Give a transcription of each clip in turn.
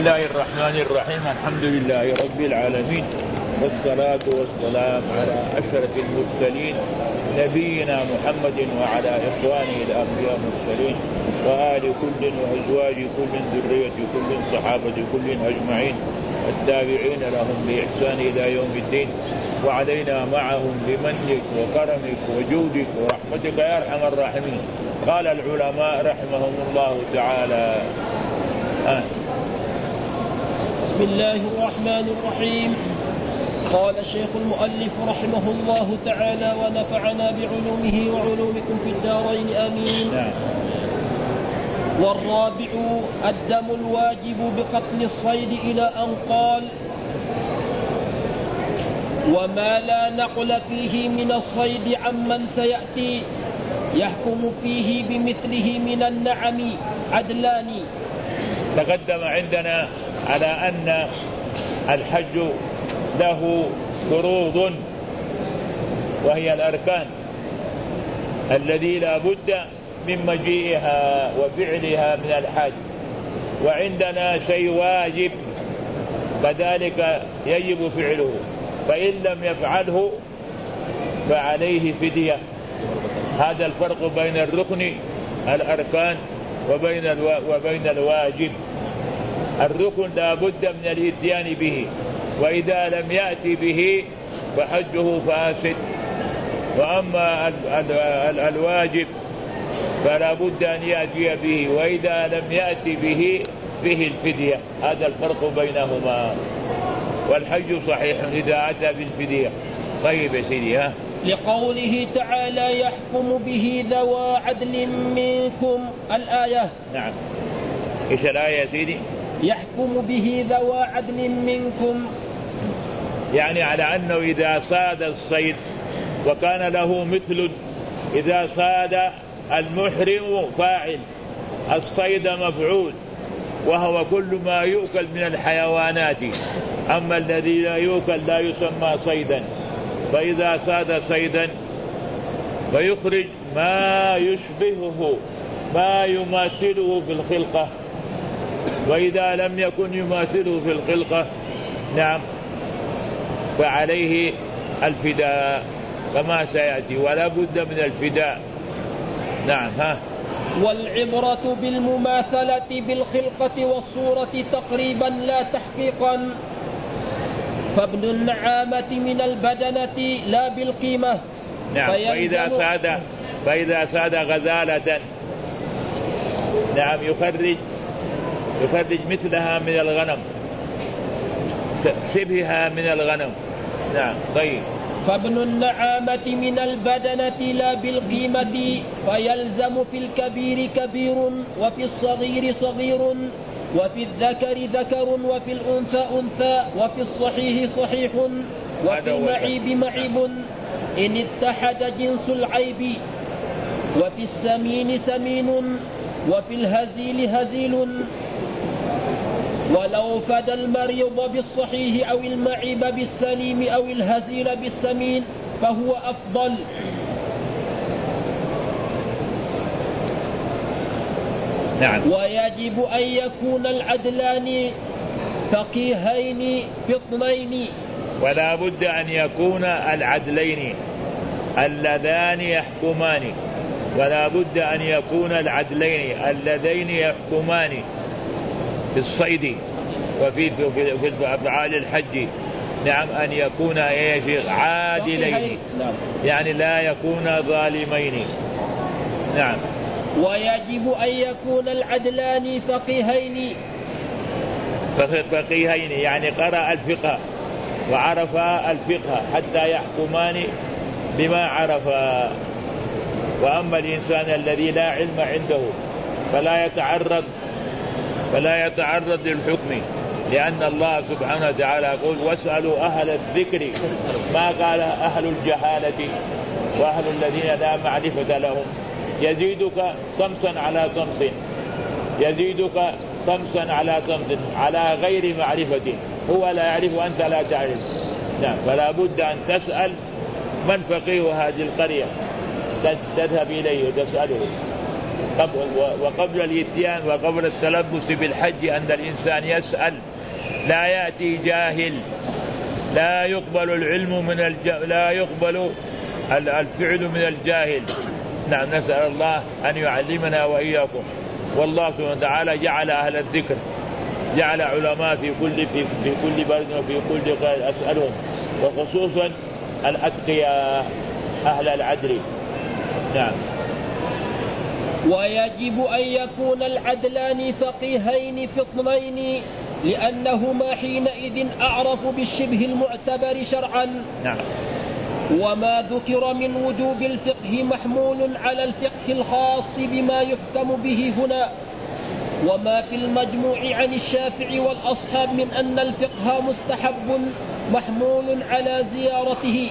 الله الرحمن الرحيم. الحمد لله رب العالمين، والصلاة والسلام على أشرف المرسلين نبينا محمد وعلى إخوانه الأنبياء المرسلين وآل كل وأزواج كل ذرية كل صحابة كل أجمعين التابعين لهم بإحسان إلى يوم الدين، وعلينا معهم بمنك وكرمك وجودك ورحمتك يا أرحم الراحمين. قال العلماء رحمهم الله تعالى بسم الله الرحمن الرحيم. قال الشيخ المؤلف رحمه الله تعالى ونفعنا بعلومه وعلومكم في الدارين آمين. والرابع الدم الواجب بقتل الصيد إلى أن قال: وما لا نقل فيه من الصيد عمن سيأتي يحكم فيه بمثله من النعم عدلان. تقدم عندنا على أن الحج له فروض وهي الأركان الذي لا بد من مجيئها وفعلها من الحج، وعندنا شيء واجب كذلك يجب فعله، فإن لم يفعله فعليه فدية. هذا الفرق بين الركن الأركان وبين الواجب. الركن لا بد من الاتيان به، وإذا لم يأتي به فحجه فاسد، وأما الواجب فلا بد أن يأتي به، وإذا لم يأتي به فيه الفدية. هذا الفرق بينهما، والحج صحيح إذا أتى بالفدية. طيب يا سيدي. لقوله تعالى: يحكم به ذوى عدل منكم، الآية. نعم. إيش الآية يا سيدي؟ يحكم به ذوى عدل منكم، يعني على أنه إذا صاد الصيد وكان له مثل، إذا صاد المحرم فاعل، الصيد مفعول، وهو كل ما يؤكل من الحيوانات، أما الذي لا يؤكل لا يسمى صيدا. فإذا صاد صيدا فيخرج ما يشبهه ما يماثله في الخلقة، وإذا لم يكن يماثله في الخلقة نعم فعليه الفداء كما سيأتي، ولا بد من الفداء. نعم. والعبرة بالمماثلة بالخلقة والصورة تقريبا لا تحقيقا، فابن النعامة من البدنة لا بالقيمة. نعم. فإذا ساد غزالة نعم يخرج مثلها من الغنم، شبهها من الغنم. نعم. طيب. فابن النعامة من البدنة لا بالقيمة، فيلزم في الكبير كبير، وفي الصغير صغير، وفي الذكر ذكر، وفي الأنثى أنثى، وفي الصحيح صحيح، وفي المعيب معيب إن اتحد جنس العيب، وفي السمين سمين، وفي الهزيل هزيل. ولو فدى المريض بالصحيح أو المعيب بالسليم أو الهزيل بالسمين فهو أفضل. نعم. ويجب أن يكون العدلان فقيهين في اثنين، ولا بد أن يكون العدلين اللذان يحكمان، ولا بد أن يكون العدلين اللذين يحكمان في الصيد وفي أفعال الحج. نعم. أن يكون عادلين، يعني لا يكون ظالمين. نعم. ويجب أن يكون العدلان فقيهين يعني قرأ الفقه وعرف الفقه حتى يحكمان بما عرف. وأما الإنسان الذي لا علم عنده فلا يتعرض للحكم، لأن الله سبحانه وتعالى يقول: واسألوا أهل الذكر، ما قال أهل الجهالة وأهل الذين لا معرفة لهم. يزيدك طمسا على طمس، يزيدك طمسا على طمس على غير معرفة، هو لا يعرف وأنت لا تعرف. نعم. فلا بد أن تسأل من فقيه هذه القرية، تذهب إليه وتسأله. وقبل الإتيان وقبل التلبس بالحج أن الإنسان يسأل، لا يأتي جاهل، لا يقبل العلم لا يقبل الفعل من الجاهل. نعم، نسأل الله أن يعلمنا وإياكم. والله سبحانه وتعالى جعل أهل الذكر، جعل علماء في كل بلد وفي كل قرية أسألهم، وخصوصا الأتقياء أهل العدل. نعم. ويجب أن يكون العدلان فقيهين فطنين، لأنهما حينئذ أعرف بالشبه المعتبر شرعا. نعم. وما ذكر من وجوب الفقه محمول على الفقه الخاص بما يحكم به هنا. وما في المجموع عن الشافعي والأصحاب من أن الفقه مستحب محمول على زيارته.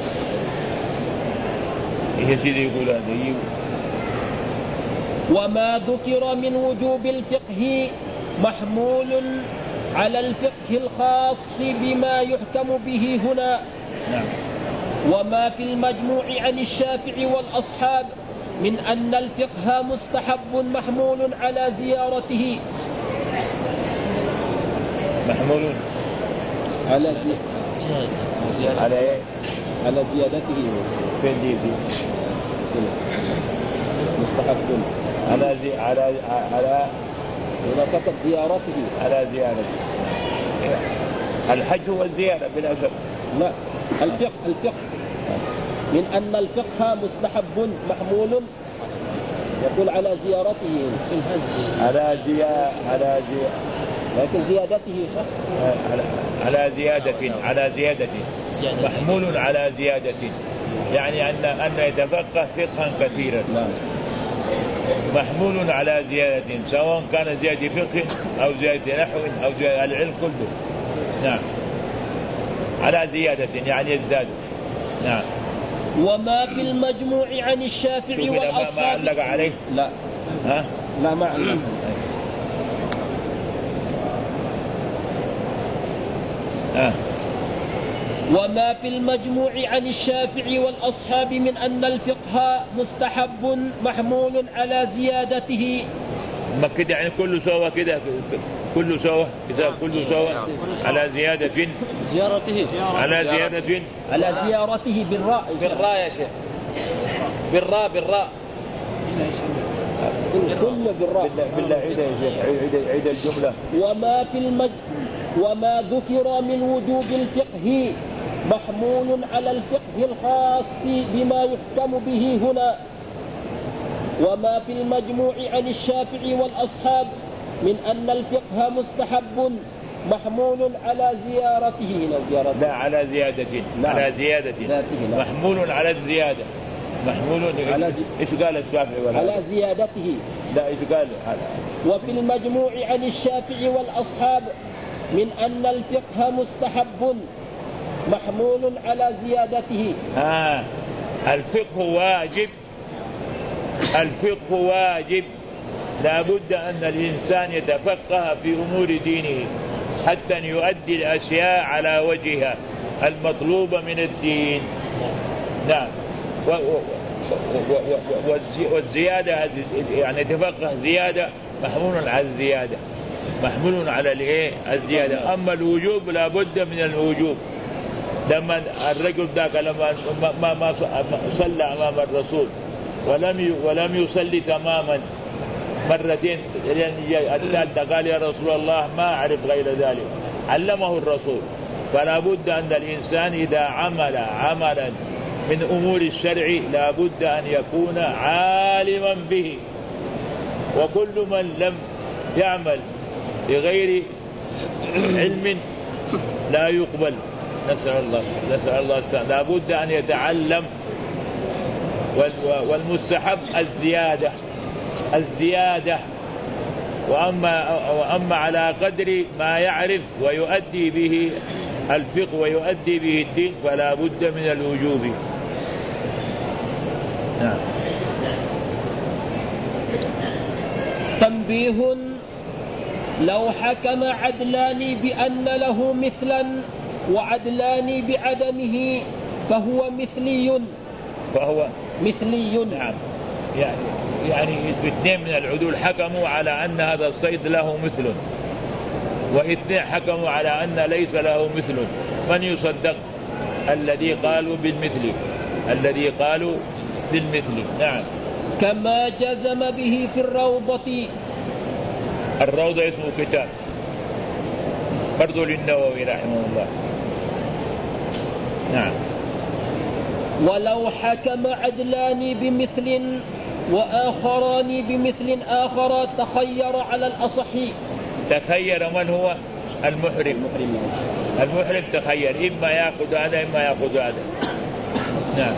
وما ذكر من وجوب الفقه محمول على الفقه الخاص بما يحكم به هنا. نعم. وما في المجموع عن الشافعي والأصحاب من أن الفقه مستحب محمول على زيارته. محمول على على زيادته. فين دي مستحب على إذا كتب زيارته على زيارته. الحج هو الزيارة بالأسف. لا، الفقه من أن الفقه مستحب محمول يقول على زيارته. لكن زيادته على زيادة محمول على زيادة، يعني أن يتفقه فقها كثيرا. محمول على زيادة، سواء كان زيادة فقه أو زيادة نحو أو زيادة العلم كله. نعم، على زيادة يعني يزداد. نعم. وما في المجموع عن الشافعي والأصحاب. ما علق عليه؟ لا. ها؟ لا، ما علق. وما في المجموع عن الشافعي والأصحاب من أن الفقه مستحب محمول على زيادته. ما كده يعني كله سوا كده، كله سوا كده، كله سوا على زيادة زيارته، على زيارته بالراء يا شيخ، بالراء كله بالراء. بالله عيد الجملة. وما ذكر من وجوب الفقه محمول على الفقه الخاص بما يحكم به هنا. وما في المجموع عن الشافعي والأصحاب من أن الفقه مستحب محمول على زيارته. لا، على زيادة. على زيادة محمول على الزيادة. محمول على إيش قال الشافعي؟ على زيادته. لا، إيش قال؟ وفي المجموع عن الشافعي والأصحاب من أن الفقه مستحب محمول على زيادته. الفقه واجب، لا بد أن الإنسان يتفقه في أمور دينه حتى يؤدي الأشياء على وجهها المطلوبة من الدين. نعم. والزيادة يعني يتفقه زيادة محمول على الزيادة، محمول على الزيادة. أما الوجوب لا بد من الوجوب. لما الرجل ذاك لما ما صلى أمام الرسول ولم يصلي تماما مرتين، الثالثة قال يا رسول الله ما أعرف غير ذلك، علمه الرسول. فلا بد أن الإنسان إذا عمل عملا من أمور الشرع لا بد أن يكون عالما به. وكل من لم يعمل بغير علم لا يقبل. نسأل الله لا بد أن يتعلم. والمستحب الزيادة وأما على قدر ما يعرف ويؤدي به الفقه ويؤدي به الدين فلا بد من الوجوب. نعم. تنبيه: لو حكم عدلان بأن له مثلا وعدلان بعدمه فهو مثلي. نعم. يعني اثنين من العدول حكموا على أن هذا الصيد له مثل، واثنين حكموا على أن ليس له مثل، من يصدق؟ الذي قالوا بالمثل، الذي قالوا بالمثل. نعم. كما جزم به في الروضة. الروضة اسمه كتاب برضو للنووي رحمه الله. نعم. ولو حكم عدلان بمثل وآخران بمثل آخر تخير على الأصح. تخير من هو؟ المحرم. المحرم تخير، إما يأخذ هذا إما يأخذ هذا. نعم.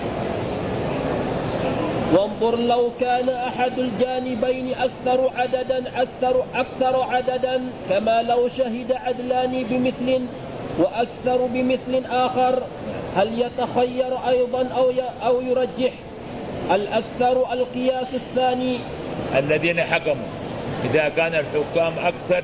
وانظر لو كان أحد الجانبين أكثر عددا كما لو شهد عدلان بمثل وأكثر بمثل آخر، هل يتخير أيضا أو يرجح؟ الأكثر القياس الثاني. الذين حكموا إذا كان الحكام أكثر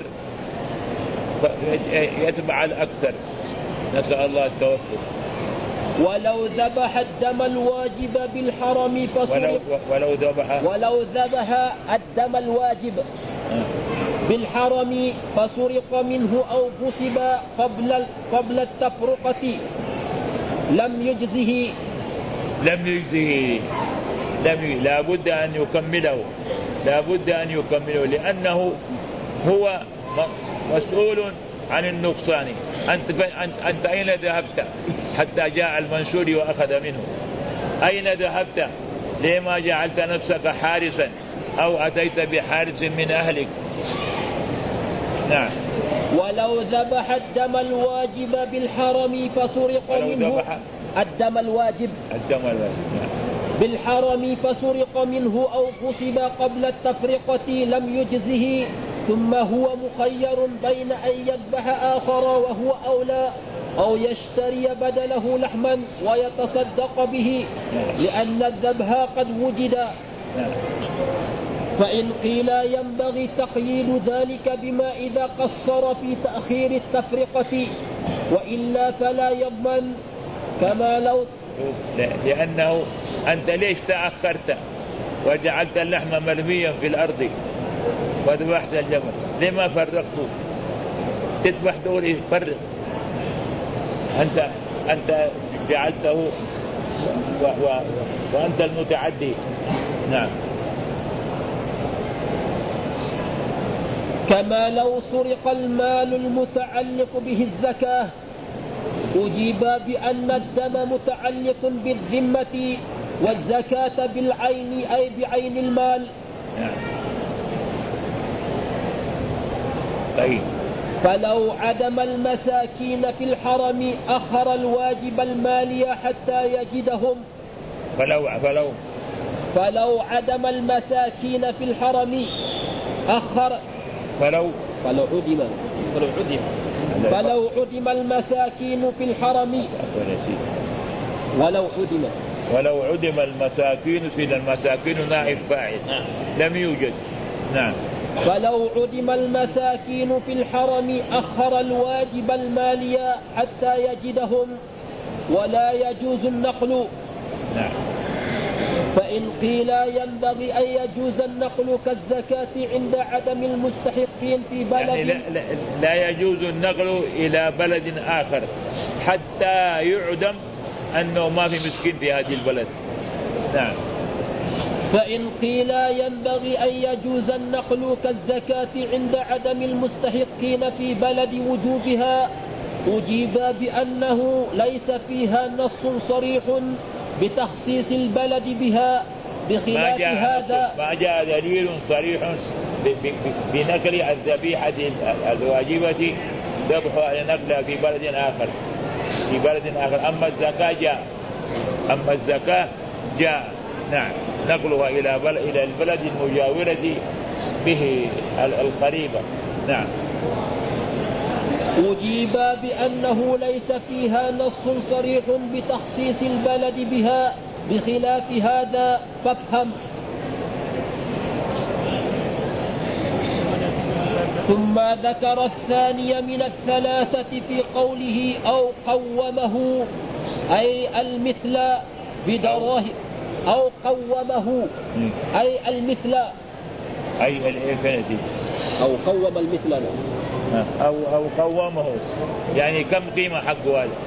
يتبع الأكثر، نسأل الله التوفيق. ولو ذبح الدم الواجب بالحرم فسرق. ولو ذبح الدم الواجب بالحرم فسرق منه أو غصب قبل التفرقة لم يجزه. لا بد أن يكمله لأنه هو مسؤول عن النقصان. أنت أين ذهبت حتى جاء المنشور وأخذ منه؟ أين ذهبت؟ لما جعلت نفسك حارسا أو أتيت بحارس من أهلك؟ نعم. ولو ذبح الدم الواجب بالحرم فسرق منه الدم الواجب نعم. بالحرم فسرق منه أو غصب قبل التفرقة لم يجزه، ثم هو مخير بين أن يذبح آخر وهو أولى أو يشتري بدله لحما ويتصدق به لأن الذبح قد وجد. فإن قيل ينبغي تقييد ذلك بما إذا قصر في تأخير التفرقة وإلا فلا يضمن. كما لو لأنه أنت ليش تأخرت وجعلت اللحم مرميا في الأرض وذبحت الجمل؟ لما فرقته؟ تذبح دوري فرق. أنت جعلته وأنت المتعدي. نعم. كما لو سرق المال المتعلق به الزكاة أجيب بأن الدم متعلق بالذمة والزكاة بالعين أي بعين المال. طيب. فلو عدم المساكين في الحرم أخر الواجب المالي حتى يجدهم. فلو عدم المساكين في الحرم أخر. فلو عدم المساكين في الحرم. ولو عدم المساكين في المساكين نائب فاعل لم يوجد. نعم. فلو عدم المساكين في الحرم أخر الواجب المالي حتى يجدهم ولا يجوز النقل. نعم. فإن قيل ينبغي أن يجوز النقل كالزكاة عند عدم المستحقين في بلد، يعني لا يجوز النقل إلى بلد آخر حتى يعدم أنه ما في مسكين في هذه البلد. نعم. فإن قيل ينبغي أن يجوز النقل كالزكاة عند عدم المستحقين في بلد وجوبها أجيب بأنه ليس فيها نص صريح بتخصيص البلد بها بخلاف هذا. ما جاء دليل صريح بنقل الذبيحة الواجبة ذبحها لنقلها في بلد آخر. أما الزكاة جاء نعم نقلها إلى البلد المجاورة به القريبة. نعم. أجيب بأنه ليس فيها نص صريح بتخصيص البلد بها بخلاف هذا فافهم. ثم ذكر الثاني من الثلاثة في قوله أو قومه أي المثل بدراهم أو قومه أي المثل. أي الإنفينيتي. أو قوم المثل. أو قومه، يعني كم قيمة حقه هذا،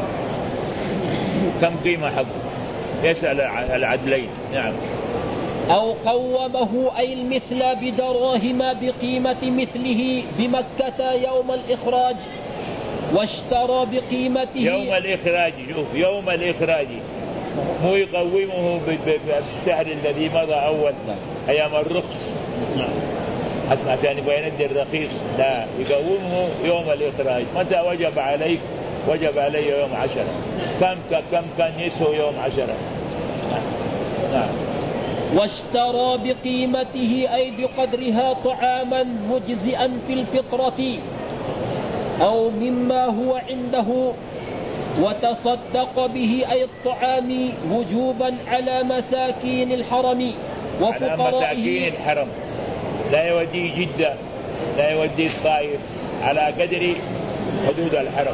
كم قيمة حقه، يسأل العدلين. نعم. أو قومه أي المثل بدراهم بقيمة مثله بمكة يوم الإخراج، واشترى بقيمته يوم الإخراج. شوف، يوم الإخراج مو يقومه بالسعر الذي مضى أول أيام الرخص حتى عشان يبقى يندي الرخيص، لا، يقومه يوم الإخراج. متى وجب عليك؟ وجب علي يوم 10. كم كان يسوى يوم 10؟ نعم. واشترى بقيمته أي بقدرها طعاما مجزئا في الفطرة أو مما هو عنده، وتصدق به أي الطعام وجوبا على مساكين الحرم وفقرائه. على مساكين الحرم، لا يوديه جدة، لا يوديه الطائف، على قدر حدود الحرم.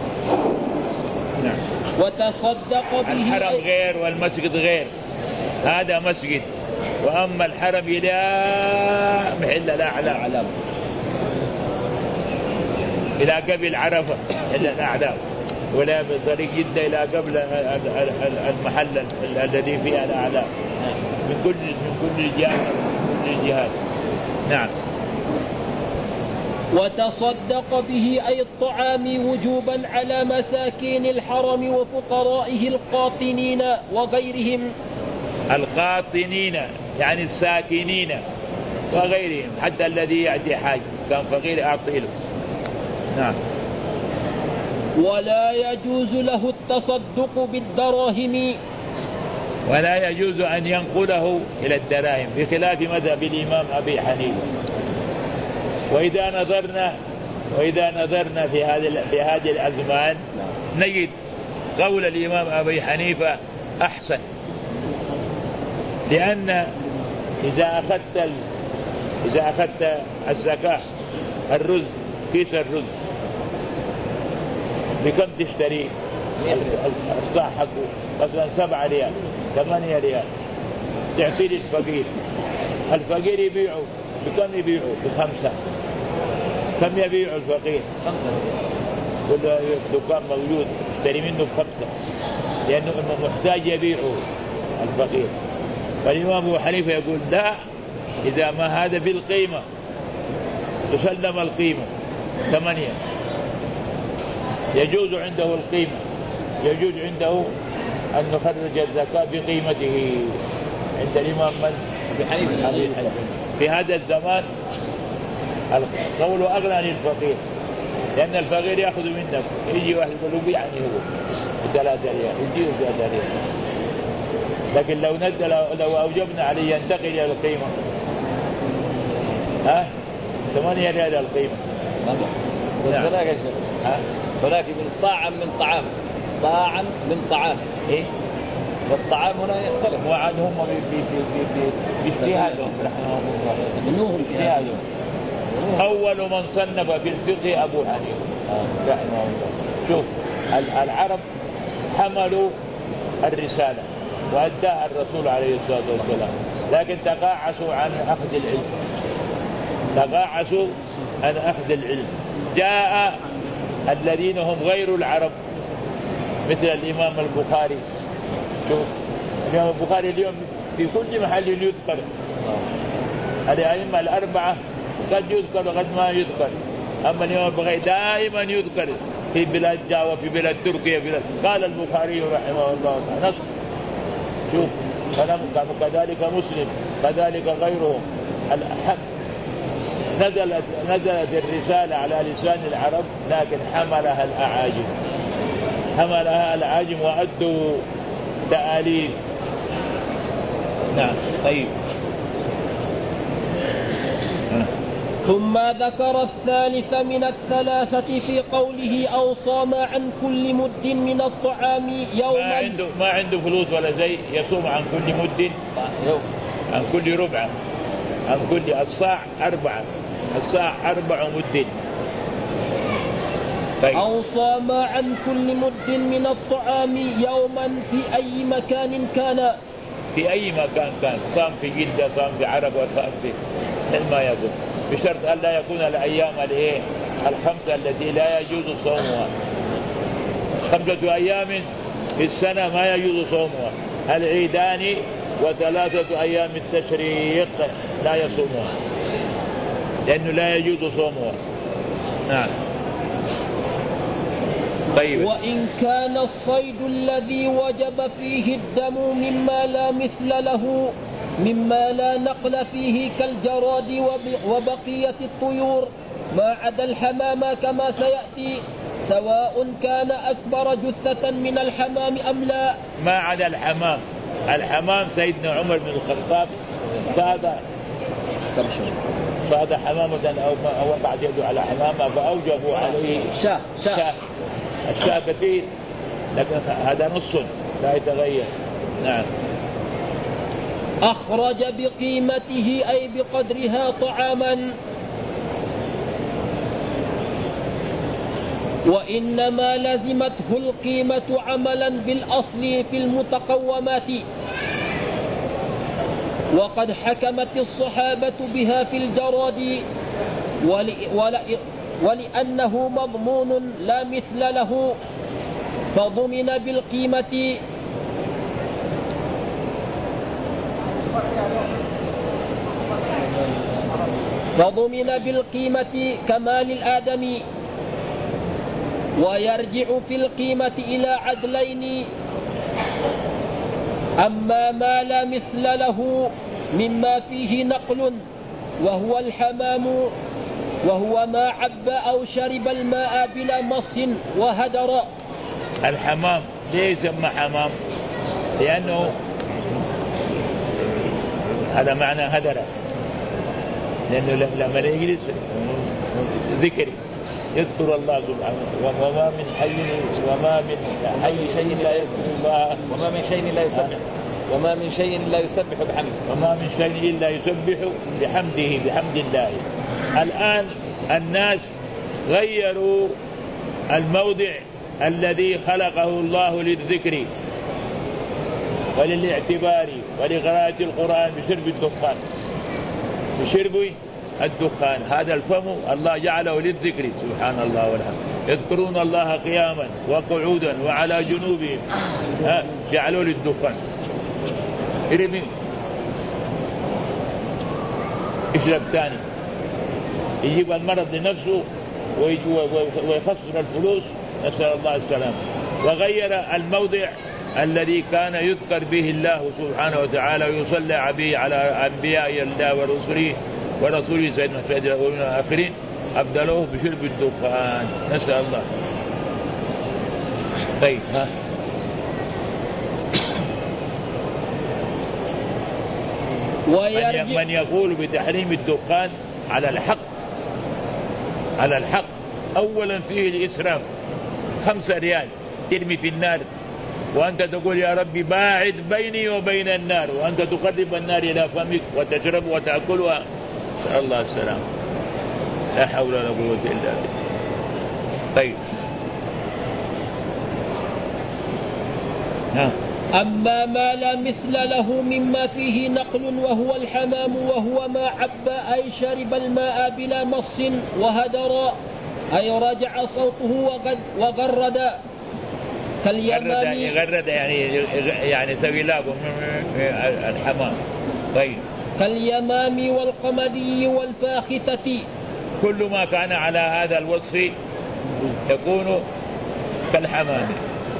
نعم. وتصدق به الحرم غير والمسجد غير، هذا مسجد، وأما الحرم إلى محل الأعلام، إلى قبل عرفة إلى الأعلام، ولا من طريق جدة إلى قبل المحل الذي فيه الأعلام، من كل الجهات. نعم. وتصدق به أي الطعام وجوبا على مساكين الحرم وفقرائه القاطنين وغيرهم. القاطنين يعني الساكنين وغيرهم، حتى الذي يأتي حاج كان فقير أعطيه له. نعم. ولا يجوز له التصدق بالدراهم، ولا يجوز أن ينقله إلى الدراهم، بخلاف مذهب الإمام أبي حنيفة. وإذا نظرنا في هذه الأزمان نجد قول الإمام أبي حنيفة أحسن، لأن إذا أخذت الزكاة، الرز، كيس الرز بكم تشتري الصاع حقه؟ مثلا 7 ريال 8 ريال، تعطي للفقير، الفقير يبيعه بكم؟ يبيعه ب5. كم يبيع الفقير؟ 5. كل دكان موجود اشتري منه ب5، لأنه محتاج يبيعه الفقير. فالإمام أبو حنيفة يقول لا، إذا ما هذا بالقيمة تسلم القيمة 8، يجوز عنده القيمة، يجوز عنده أن نخرج الزكاة بقيمته عند الإمام أبي حنيفة. في هذا الزمان القول أغلى للفقير، لأن الفقير يأخذ منك، يجي واحد يقول له بيعني هو ب3 ريال، يجيه ب3 ريال. لكن لو أوجبنا عليه ينتقل إلى القيمة، 8 ريال القيمة. بس هناك يا شيخ، هناك من صاعا من طعام، صاعا من طعام، إيه؟ والطعام هنا يختلف. وعنهم باجتهادهم رحمهم الله، باجتهادهم. أول من صنف في الفقه أبو حنيفة رحمه الله. شوف، العرب حملوا الرسالة وأداها الرسول عليه الصلاة والسلام، لكن تقاعسوا عن أخذ العلم. جاء الذين هم غير العرب مثل الإمام البخاري. شوف، الإمام البخاري اليوم في كل محل يذكر، الأئمة الأربعة قد يذكر وقد ما يذكر، أما الإمام البخاري دائما يذكر في بلاد جاوة، في بلاد تركيا، قال البخاري رحمه الله تعالى نص. شوف، كذلك مسلم، كذلك غيرهم. نزلت الرسالة على لسان العرب، لكن حملها الأعاجم وأدوا تآليف. نعم. طيب. ثم ذكر الثالث من الثلاثة في قوله أو صام عن كل مد من الطعام يوما. ما عنده فلوس ولا زي، يصوم عن كل مد، عن كل ربع، عن كل الصاع 4 مد. طيب. أو صام عن كل مد من الطعام يوما في أي مكان كان، في أي مكان كان، صام في جدة، صام في عرب، وصام في ما يقول، بشرط أن لا يكون الأيام الخمسة التي لا يجوز صومها. 5 أيام في السنة ما يجوز صومها، العيدان و3 أيام التشريق لا يصومها لأنه لا يجوز صومها. نعم. طيب. وإن كان الصيد الذي وجب فيه الدم مما لا مثل له مما لا نقل فيه كالجراد وبقية الطيور ما عدا الحمام كما سيأتي، سواء كان أكبر جثة من الحمام أم لا. ما عدا الحمام. الحمام سيدنا عمر بن الخطاب صاد حمامة أو بعد يده على حمامة فأوجبوا عليه شاة. الشاة كثير، لكن هذا نص لا يتغير. نعم. أخرج بقيمته أي بقدرها طعاما، وإنما لزمته القيمة عملا بالأصل في المتقومات، وقد حكمت الصحابة بها في الجراد ولأنه مضمون لا مثل له فضمن بالقيمة كمال الآدمي، ويرجع في القيمة إلى عدلين: أما ما لا مثل له مما فيه نقل وهو الحمام، وهو ما عب أو شرب الماء بلا مص وهدر. الحمام ليه يسمى حمام؟ لأنه هذا معنى هدر، لأنه لما يجلس ذكر يذكر الله سبحانه، وما من حي شيء لا يسبح الله، وما من شيء لا يسبح بحمده بحمد الله. الآن الناس غيروا الموضع الذي خلقه الله للذكر وللاعتبار ولقراءة القرآن بشرب الدخان. هذا الفم الله جعله للذكر، سبحان الله والحمد. يذكرون الله قياما وقعودا وعلى جنوبهم، جعلوا للدخان. ارمي اشرب ثاني، يجيب المرض لنفسه ويخسر الفلوس، نسأل الله السلام. وغير الموضع الذي كان يذكر به الله سبحانه وتعالى ويصلى به على أنبياء الله ورسوله سيدنا سيد الأولين والآخرين، أبدلوه بشرب الدخان، نسأل الله. طيب. من يقول بتحريم الدخان على الحق أولا فيه الإسراف. 5 ريال ترمي في النار، وأنت تقول يا ربي باعد بيني وبين النار، وأنت تقرب النار إلى فمك وتشرب وتأكلها، نسأل الله السلام. لا حول ولا قوة إلا بالله. طيب. أما ما لا مثل له مما فيه نقل وهو الحمام، وهو ما عب أي شرب الماء بلا مص وهدر، أي رجع صوته وغرد كاليمام. غرد يعني سوي لابه الحمام. طيب. كاليمام والقمدي والفاخثة، كل ما كان على هذا الوصف يكون كالحمام.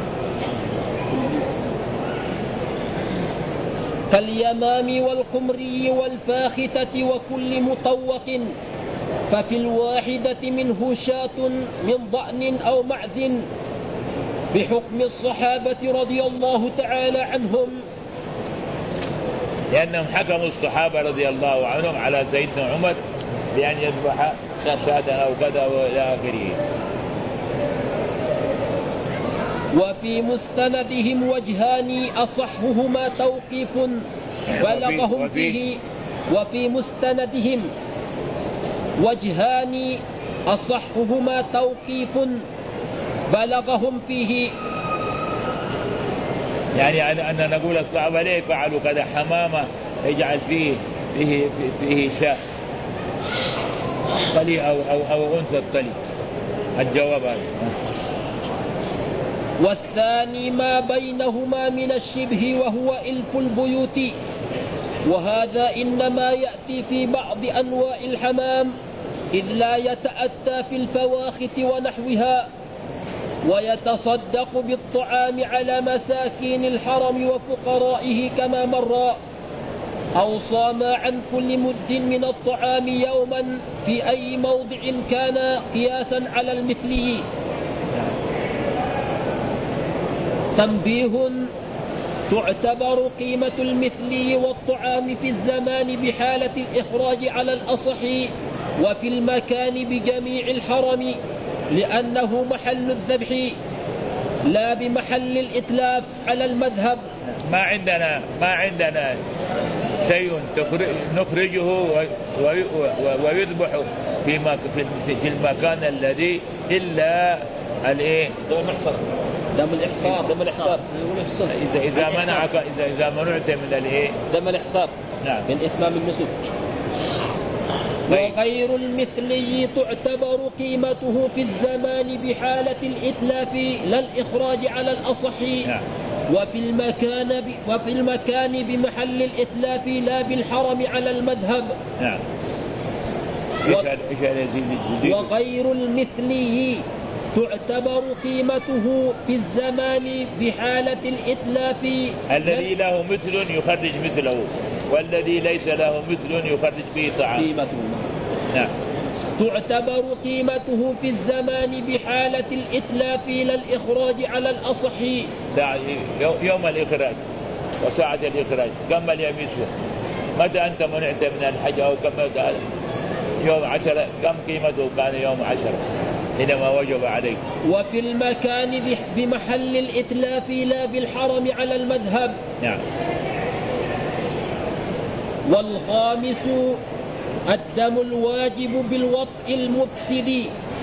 كاليمام والقمري والفاخثة وكل مطوق، ففي الواحدة منه شاة من ضأن أو معز، بحكم الصحابة رضي الله تعالى عنهم، لأنهم حكموا الصحابة رضي الله عنهم على سيدنا عمر بأن يذبح شاة أو كذا وإلى آخره. وفي مستندهم وجهان أصحهما توقيف بلغهم فيه. وفي مستندهم وجهان أصحهما توقيف بلغهم فيه. يعني أن نقول الصحابة ليه فعلوا كذا؟ حمامة يجعل فيه شاء طلي أو أنثى الطلي. الجواب هذا. والثاني ما بينهما من الشبه وهو إلف البيوت، وهذا إنما يأتي في بعض أنواع الحمام إذ لا يتأتى في الفواخت ونحوها، ويتصدق بالطعام على مساكين الحرم وفقرائه كما مر، أو صام عن كل مد من الطعام يوما في أي موضع كان قياسا على المثلي. تنبيه: تعتبر قيمة المثلي والطعام في الزمان بحالة الإخراج على الأصح وفي المكان بجميع الحرم، لأنه محل الذبح لا بمحل الإتلاف على المذهب. ما عندنا شيء نخرجه ويذبح في المكان الذي إلا دم الإحصار إذا منعت من دم الإحصار نعم من إتمام النسك. وغير المثلي تعتبر قيمته في الزمان بحالة الإتلاف لا الإخراج على الأصح نعم. وفي المكان بمحل الإتلاف لا بالحرم على المذهب. نعم. وغير المثلي تعتبر قيمته في الزمان بحالة الإتلاف الذي له مثل يخرج مثله، والذي ليس له مثل يخرج فيه طعام. نعم. تعتبر قيمته في الزمان بحالة الإتلاف لا الإخراج على الأصح. يوم الإخراج وساعة الإخراج كم اليميسه؟ متى أنت منعت من الحج أو كم يوم 10 كم قيمته كان يوم 10 حينما وجب عليك؟ وفي المكان بمحل الإتلاف لا بالحرم على المذهب. نعم. والخامس الدم الواجب بالوطء المفسد،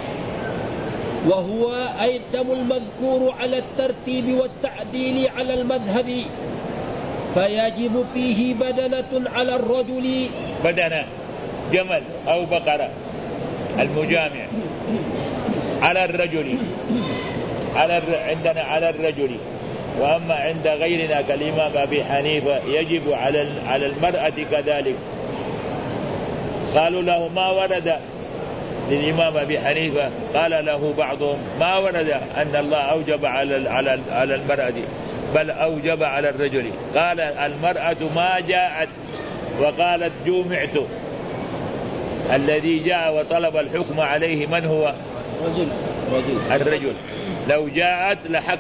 وهو أي الدم المذكور على الترتيب والتعديل على المذهب، فيجب فيه بدنة على الرجل، بدنة جمل أو بقرة المجامع على الرجل، عندنا على الرجل. وأما عند غيرنا كالإمام أبي حنيفة يجب على المرأة كذلك. قالوا له ما ورد للإمام أبي حنيفة، قال له بعضهم ما ورد أن الله أوجب على المرأة بل أوجب على الرجل. قال المرأة ما جاءت وقالت جومعت، الذي جاء وطلب الحكم عليه من هو؟ الرجل. لو جاءت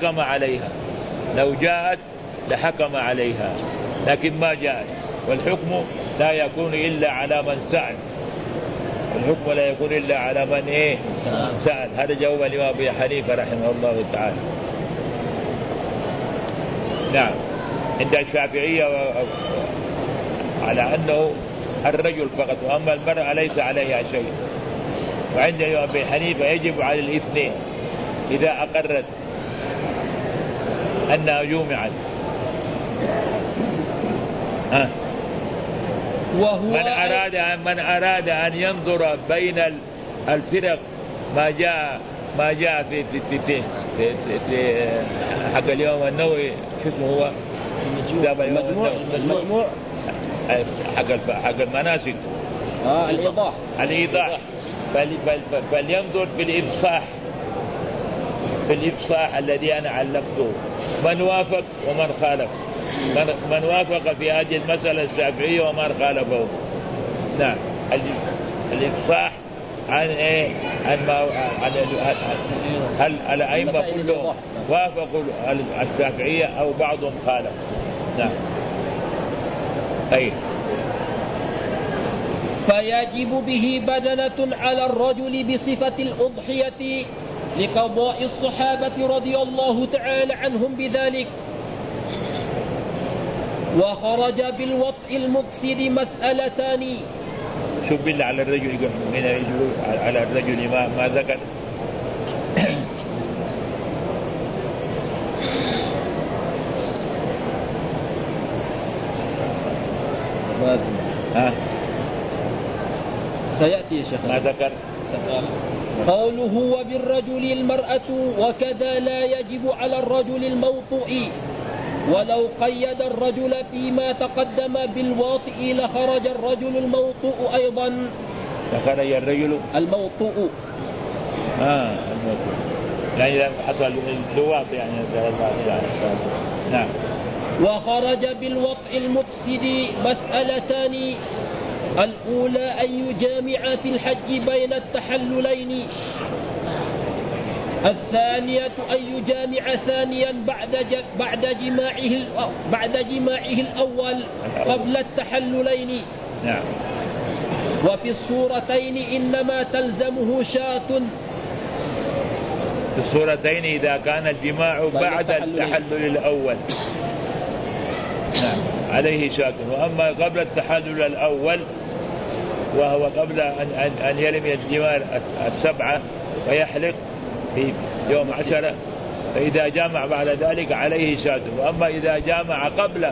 لحكم عليها، لكن ما جاءت، والحكم لا يكون إلا على من سأل، الحكم لا يكون إلا على من سأل. هذا جواب الإمام أبي حنيفة رحمه الله تعالى. نعم. عند الشافعية على أنه الرجل فقط، وأما المرأة ليس عليها شيء. وعند الإمام أبي حنيفة يجب على الاثنين إذا أقرت أنها جومعت. من أراد أن ينظر بين الفرق ما جاء في حق اليوم النووي، شو اسمه هو؟ المجموع حق المناسك. الإيضاح. فلينظر في الإفصاح الذي أنا علمته، من وافق ومن خالف، من وافق في هذه المسألة الشافعية ومن خالفه. نعم. الإفصاح عن هل الأئمة كلهم وافقوا الشافعية أو بعضهم خالف. نعم. فيجب به بدنة على الرجل بصفة الأضحية لقضاء الصحابة رضي الله تعالى عنهم بذلك. وخرج بالوطء المفسد مسألتان. شوف بالله على الرجل على الرجل ما ذكر. ها سيأتي يا شيخ. ما ذكر قوله وبالرجل المرأة وكذا لا يجب على الرجل الموطئ، ولو قيد الرجل فيما تقدم بالواطئ لخرج الرجل الموطئ أيضا. لخرج الرجل الموطئ الموطئ يعني إذا حصل اللواط يعني نسأل الله السلامة. نعم. وخرج بالوطئ المفسد مسألتان، الأولى أن يجامع في الحج بين التحللين، الثانية أن يجامع ثانيا بعد جماعه الأول قبل التحللين. نعم. وفي الصورتين إنما تلزمه شاة. في الصورتين إذا كان الجماع بعد التحلل الأول نعم عليه شاة، وأما قبل التحلل الأول وهو قبل أن يرمي الجمار 7 ويحلق في يوم 10، فإذا جامع بعد ذلك عليه شاة. وأما إذا جامع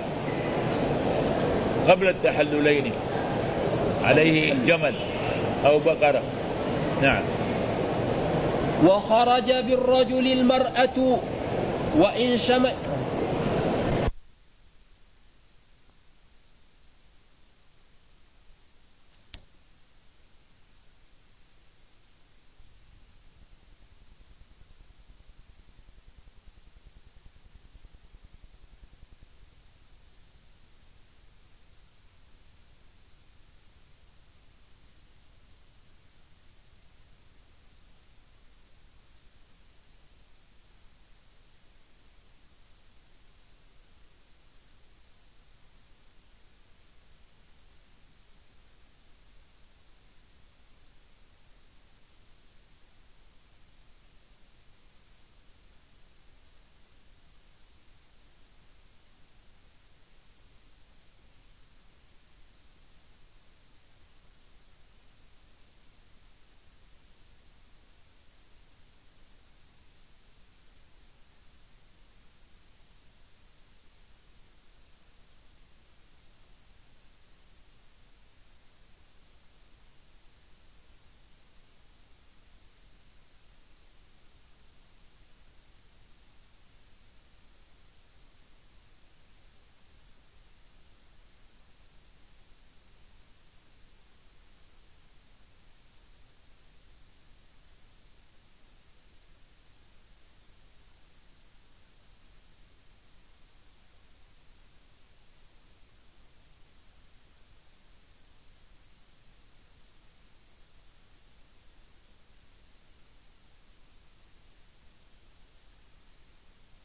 قبل التحللين عليه جمل أو بقرة. نعم. وخرج بالرجل المرأة وإن